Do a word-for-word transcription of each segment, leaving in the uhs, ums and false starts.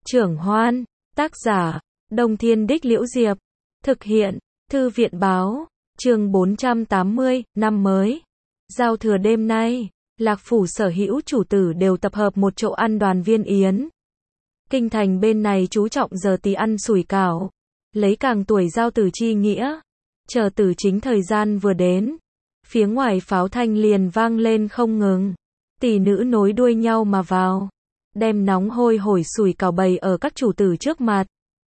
Trưởng Hoan, tác giả, Đông Thiên Đích Liễu Diệp, thực hiện, Thư viện Báo, chương bốn trăm tám mươi, năm mới. Giao thừa đêm nay, Lạc Phủ sở hữu chủ tử đều tập hợp một chỗ ăn đoàn viên yến. Kinh thành bên này chú trọng giờ tí ăn sủi cảo, lấy càng tuổi giao tử chi nghĩa. Chờ tử chính thời gian vừa đến, phía ngoài pháo thanh liền vang lên không ngừng. Tỷ nữ nối đuôi nhau mà vào, đem nóng hôi hổi sủi cảo bày ở các chủ tử trước mặt.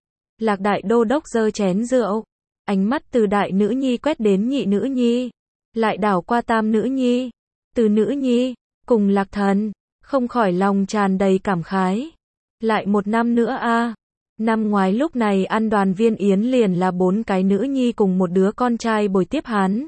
Lạc đại đô đốc giơ chén rượu, ánh mắt từ đại nữ nhi quét đến nhị nữ nhi, lại đảo qua tam nữ nhi, từ nữ nhi, cùng Lạc Thần, không khỏi lòng tràn đầy cảm khái. Lại một năm nữa a. Năm ngoái lúc này ăn đoàn viên yến liền là bốn cái nữ nhi cùng một đứa con trai bồi tiếp hắn.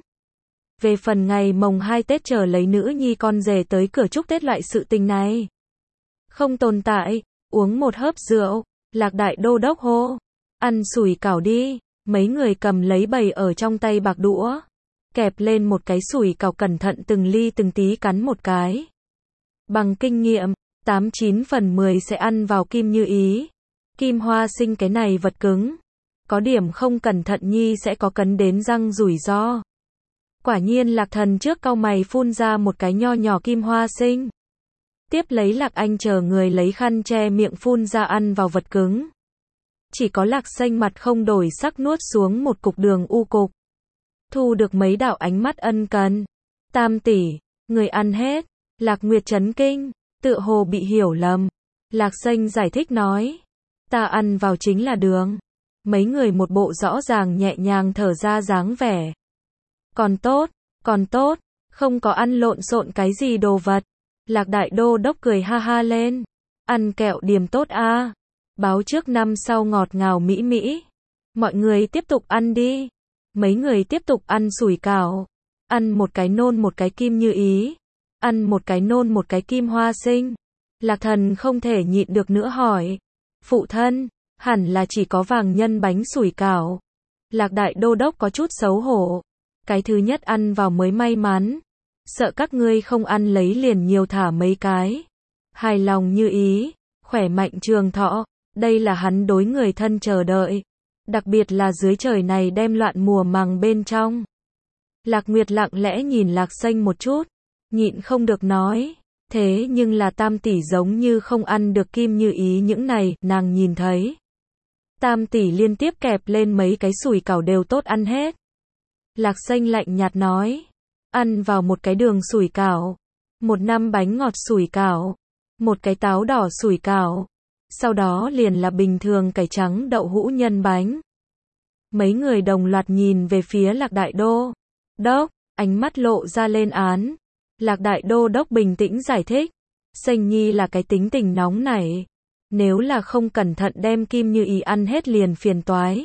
Về phần ngày mồng hai Tết chờ lấy nữ nhi con rể tới cửa chúc Tết loại sự tình này không tồn tại. Uống một hớp rượu, Lạc đại đô đốc hô, ăn sủi cảo đi. Mấy người cầm lấy bày ở trong tay bạc đũa, kẹp lên một cái sủi cảo, cẩn thận từng ly từng tí cắn một cái. Bằng kinh nghiệm, tám chín phần mười sẽ ăn vào kim như ý. Kim hoa sinh cái này vật cứng, có điểm không cẩn thận nhi sẽ có cấn đến răng rủi ro. Quả nhiên Lạc Thần trước cau mày phun ra một cái nho nhỏ kim hoa sinh. Tiếp lấy Lạc Anh chờ người lấy khăn che miệng phun ra ăn vào vật cứng. Chỉ có Lạc Xanh mặt không đổi sắc nuốt xuống một cục đường u cục. Thu được mấy đạo ánh mắt ân cần. Tam tỷ, người ăn hết. Lạc Nguyệt chấn kinh, tựa hồ bị hiểu lầm. Lạc Xanh giải thích nói, ta ăn vào chính là đường. Mấy người một bộ rõ ràng nhẹ nhàng thở ra dáng vẻ. Còn tốt, còn tốt, không có ăn lộn xộn cái gì đồ vật. Lạc đại đô đốc cười ha ha lên. Ăn kẹo điểm tốt a. Báo trước năm sau ngọt ngào mỹ mỹ. Mọi người tiếp tục ăn đi. Mấy người tiếp tục ăn sủi cảo. Ăn một cái nôn một cái kim như ý. Ăn một cái nôn một cái kim hoa sinh. Lạc Thần không thể nhịn được nữa hỏi. Phụ thân, hẳn là chỉ có vàng nhân bánh sủi cảo. Lạc đại đô đốc có chút xấu hổ. Cái thứ nhất ăn vào mới may mắn. Sợ các ngươi không ăn lấy liền nhiều thả mấy cái. Hài lòng như ý, khỏe mạnh trường thọ. Đây là hắn đối người thân chờ đợi. Đặc biệt là dưới trời này đem loạn mùa màng bên trong. Lạc Nguyệt lặng lẽ nhìn Lạc Xanh một chút. Nhịn không được nói. Thế nhưng là tam tỷ giống như không ăn được kim như ý những này, nàng nhìn thấy. Tam tỷ liên tiếp kẹp lên mấy cái sủi cảo đều tốt ăn hết. Lạc Xanh lạnh nhạt nói. Ăn vào một cái đường sủi cảo. Một năm bánh ngọt sủi cảo. Một cái táo đỏ sủi cảo. Sau đó liền là bình thường cải trắng đậu hũ nhân bánh. Mấy người đồng loạt nhìn về phía Lạc đại đô đốc, ánh mắt lộ ra lên án. Lạc đại đô đốc bình tĩnh giải thích. Xanh nhi là cái tính tình nóng nảy. Nếu là không cẩn thận đem kim như ý ăn hết liền phiền toái.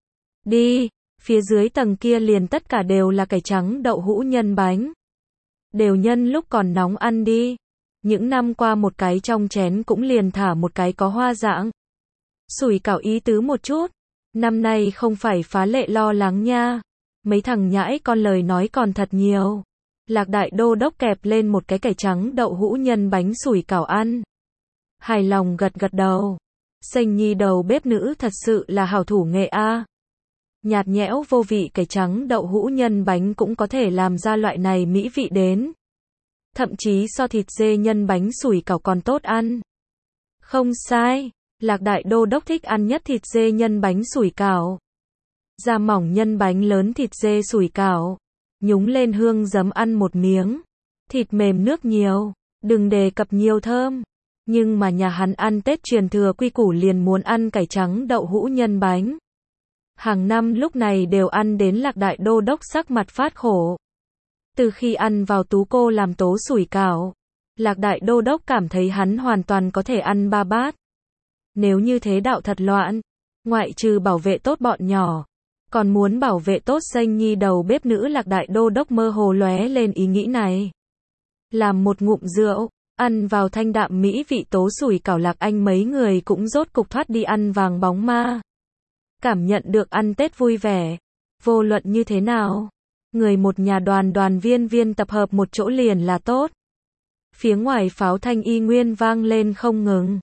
Đi, phía dưới tầng kia liền tất cả đều là cải trắng đậu hũ nhân bánh. Đều nhân lúc còn nóng ăn đi. Những năm qua một cái trong chén cũng liền thả một cái có hoa dạng. Sủi cảo ý tứ một chút. Năm nay không phải phá lệ lo lắng nha. Mấy thằng nhãi con lời nói còn thật nhiều. Lạc đại đô đốc kẹp lên một cái cải trắng đậu hũ nhân bánh sủi cảo ăn. Hài lòng gật gật đầu. Xanh nhi đầu bếp nữ thật sự là hảo thủ nghệ a. Nhạt nhẽo vô vị cải trắng đậu hũ nhân bánh cũng có thể làm ra loại này mỹ vị đến. Thậm chí so thịt dê nhân bánh sủi cảo còn tốt ăn. Không sai, Lạc đại đô đốc thích ăn nhất thịt dê nhân bánh sủi cảo. Da mỏng nhân bánh lớn thịt dê sủi cảo. Nhúng lên hương giấm ăn một miếng. Thịt mềm nước nhiều, đừng đề cập nhiều thơm. Nhưng mà nhà hắn ăn Tết truyền thừa quy củ liền muốn ăn cải trắng đậu hũ nhân bánh. Hàng năm lúc này đều ăn đến Lạc đại đô đốc sắc mặt phát khổ. Từ khi ăn vào tú cô làm tố sủi cảo, Lạc đại đô đốc cảm thấy hắn hoàn toàn có thể ăn ba bát. Nếu như thế đạo thật loạn, ngoại trừ bảo vệ tốt bọn nhỏ, còn muốn bảo vệ tốt Xanh nhi đầu bếp nữ. Lạc đại đô đốc mơ hồ lóe lên ý nghĩ này. Làm một ngụm rượu, ăn vào thanh đạm mỹ vị tố sủi cảo. Lạc Anh mấy người cũng rốt cục thoát đi ăn vàng bóng ma. Cảm nhận được ăn Tết vui vẻ. Vô luận như thế nào, người một nhà đoàn đoàn viên viên tập hợp một chỗ liền là tốt. Phía ngoài pháo thanh y nguyên vang lên không ngừng.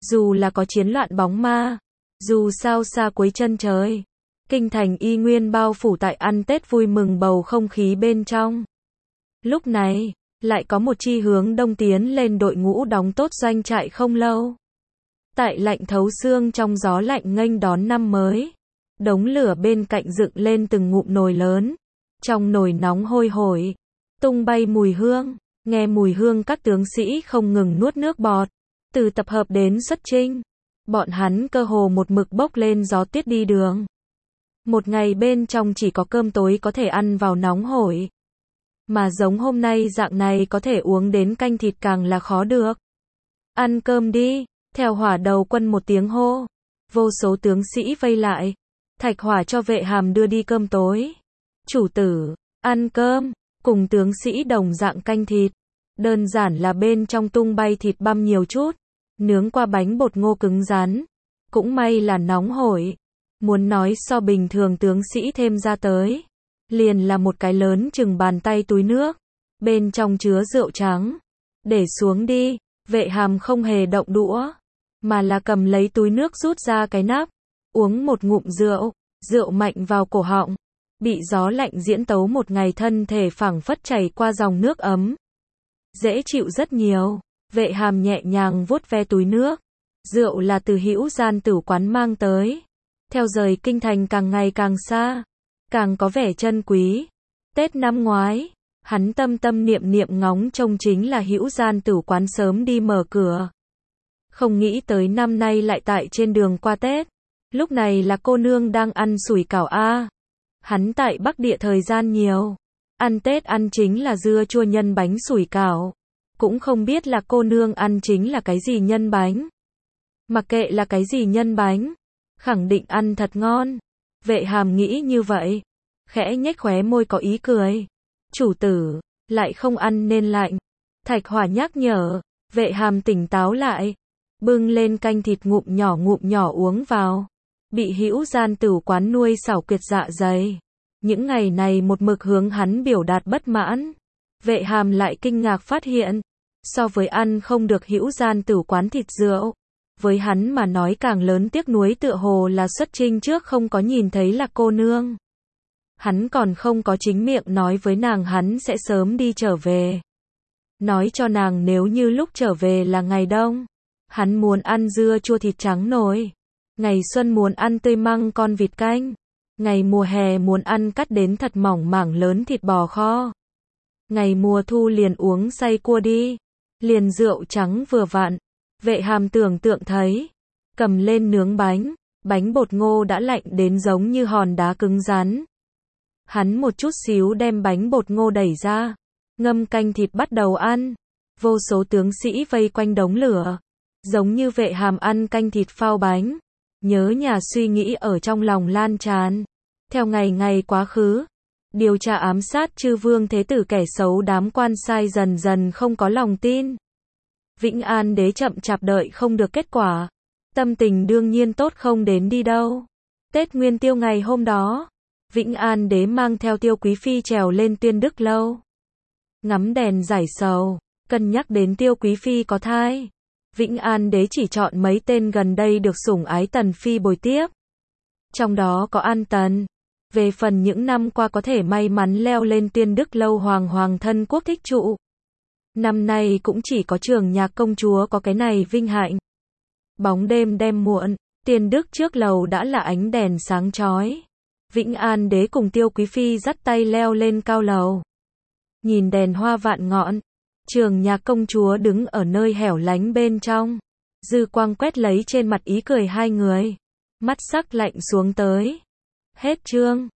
Dù là có chiến loạn bóng ma, dù sao xa cuối chân trời, kinh thành y nguyên bao phủ tại ăn Tết vui mừng bầu không khí bên trong. Lúc này, lại có một chi hướng đông tiến lên đội ngũ đóng tốt doanh trại không lâu. Tại lạnh thấu xương trong gió lạnh nghênh đón năm mới, đống lửa bên cạnh dựng lên từng ngụm nồi lớn. Trong nồi nóng hôi hổi, tung bay mùi hương, nghe mùi hương các tướng sĩ không ngừng nuốt nước bọt. Từ tập hợp đến xuất chinh, bọn hắn cơ hồ một mực bốc lên gió tuyết đi đường. Một ngày bên trong chỉ có cơm tối có thể ăn vào nóng hổi. Mà giống hôm nay dạng này có thể uống đến canh thịt càng là khó được. Ăn cơm đi, theo Hỏa đầu quân một tiếng hô. Vô số tướng sĩ vây lại. Thạch Hỏa cho Vệ Hàm đưa đi cơm tối. Chủ tử, ăn cơm, cùng tướng sĩ đồng dạng canh thịt. Đơn giản là bên trong tung bay thịt băm nhiều chút. Nướng qua bánh bột ngô cứng rắn. Cũng may là nóng hổi. Muốn nói so bình thường tướng sĩ thêm ra tới. Liền là một cái lớn chừng bàn tay túi nước. Bên trong chứa rượu trắng. Để xuống đi. Vệ Hàm không hề động đũa. Mà là cầm lấy túi nước rút ra cái nắp. Uống một ngụm rượu. Rượu mạnh vào cổ họng. Bị gió lạnh diễn tấu một ngày thân thể phảng phất chảy qua dòng nước ấm. Dễ chịu rất nhiều. Vệ Hàm nhẹ nhàng vuốt ve túi nước. Rượu là từ Hữu Gian Tử quán mang tới. Theo rời kinh thành càng ngày càng xa, càng có vẻ chân quý. Tết năm ngoái, hắn tâm tâm niệm niệm ngóng trông chính là Hữu Gian Tử quán sớm đi mở cửa. Không nghĩ tới năm nay lại tại trên đường qua Tết. Lúc này là cô nương đang ăn sủi cảo a. Hắn tại Bắc Địa thời gian nhiều. Ăn Tết ăn chính là dưa chua nhân bánh sủi cảo. Cũng không biết là cô nương ăn chính là cái gì nhân bánh. Mặc kệ là cái gì nhân bánh, khẳng định ăn thật ngon. Vệ Hàm nghĩ như vậy. Khẽ nhếch khóe môi có ý cười. Chủ tử, lại không ăn nên lạnh. Thạch Hỏa nhắc nhở. Vệ Hàm tỉnh táo lại. Bưng lên canh thịt ngụm nhỏ ngụm nhỏ uống vào. Bị Hữu Gian Tử quán nuôi xảo quyệt dạ dày. Những ngày này một mực hướng hắn biểu đạt bất mãn. Vệ Hàm lại kinh ngạc phát hiện. So với ăn không được Hữu Gian Tử quán thịt rượu, với hắn mà nói càng lớn tiếc nuối tựa hồ là xuất chinh trước không có nhìn thấy là cô nương. Hắn còn không có chính miệng nói với nàng hắn sẽ sớm đi trở về. Nói cho nàng nếu như lúc trở về là ngày đông, hắn muốn ăn dưa chua thịt trắng nồi. Ngày xuân muốn ăn tươi măng con vịt canh. Ngày mùa hè muốn ăn cắt đến thật mỏng mảng lớn thịt bò kho. Ngày mùa thu liền uống say cua đi. Liền rượu trắng vừa vặn. Vệ Hàm tưởng tượng thấy. Cầm lên nướng bánh. Bánh bột ngô đã lạnh đến giống như hòn đá cứng rắn. Hắn một chút xíu đem bánh bột ngô đẩy ra. Ngâm canh thịt bắt đầu ăn. Vô số tướng sĩ vây quanh đống lửa. Giống như Vệ Hàm ăn canh thịt phao bánh. Nhớ nhà suy nghĩ ở trong lòng lan tràn. Theo ngày ngày quá khứ. Điều tra ám sát chư vương thế tử kẻ xấu đám quan sai dần dần không có lòng tin. Vĩnh An đế chậm chạp đợi không được kết quả. Tâm tình đương nhiên tốt không đến đi đâu. Tết Nguyên Tiêu ngày hôm đó, Vĩnh An đế mang theo Tiêu Quý Phi trèo lên Tuyên Đức Lâu. Ngắm đèn giải sầu, cân nhắc đến Tiêu Quý Phi có thai. Vĩnh An đế chỉ chọn mấy tên gần đây được sủng ái Tần Phi bồi tiếp. Trong đó có An Tần. Về phần những năm qua có thể may mắn leo lên Tuyên Đức Lâu hoàng hoàng thân quốc thích trụ. Năm nay cũng chỉ có Trường Nhạc công chúa có cái này vinh hạnh. Bóng đêm đêm muộn, Tuyên Đức trước lầu đã là ánh đèn sáng chói. Vĩnh An đế cùng Tiêu Quý Phi dắt tay leo lên cao lầu. Nhìn đèn hoa vạn ngọn, Trường Nhạc công chúa đứng ở nơi hẻo lánh bên trong. Dư quang quét lấy trên mặt ý cười hai người. Mắt sắc lạnh xuống tới. Hết chương.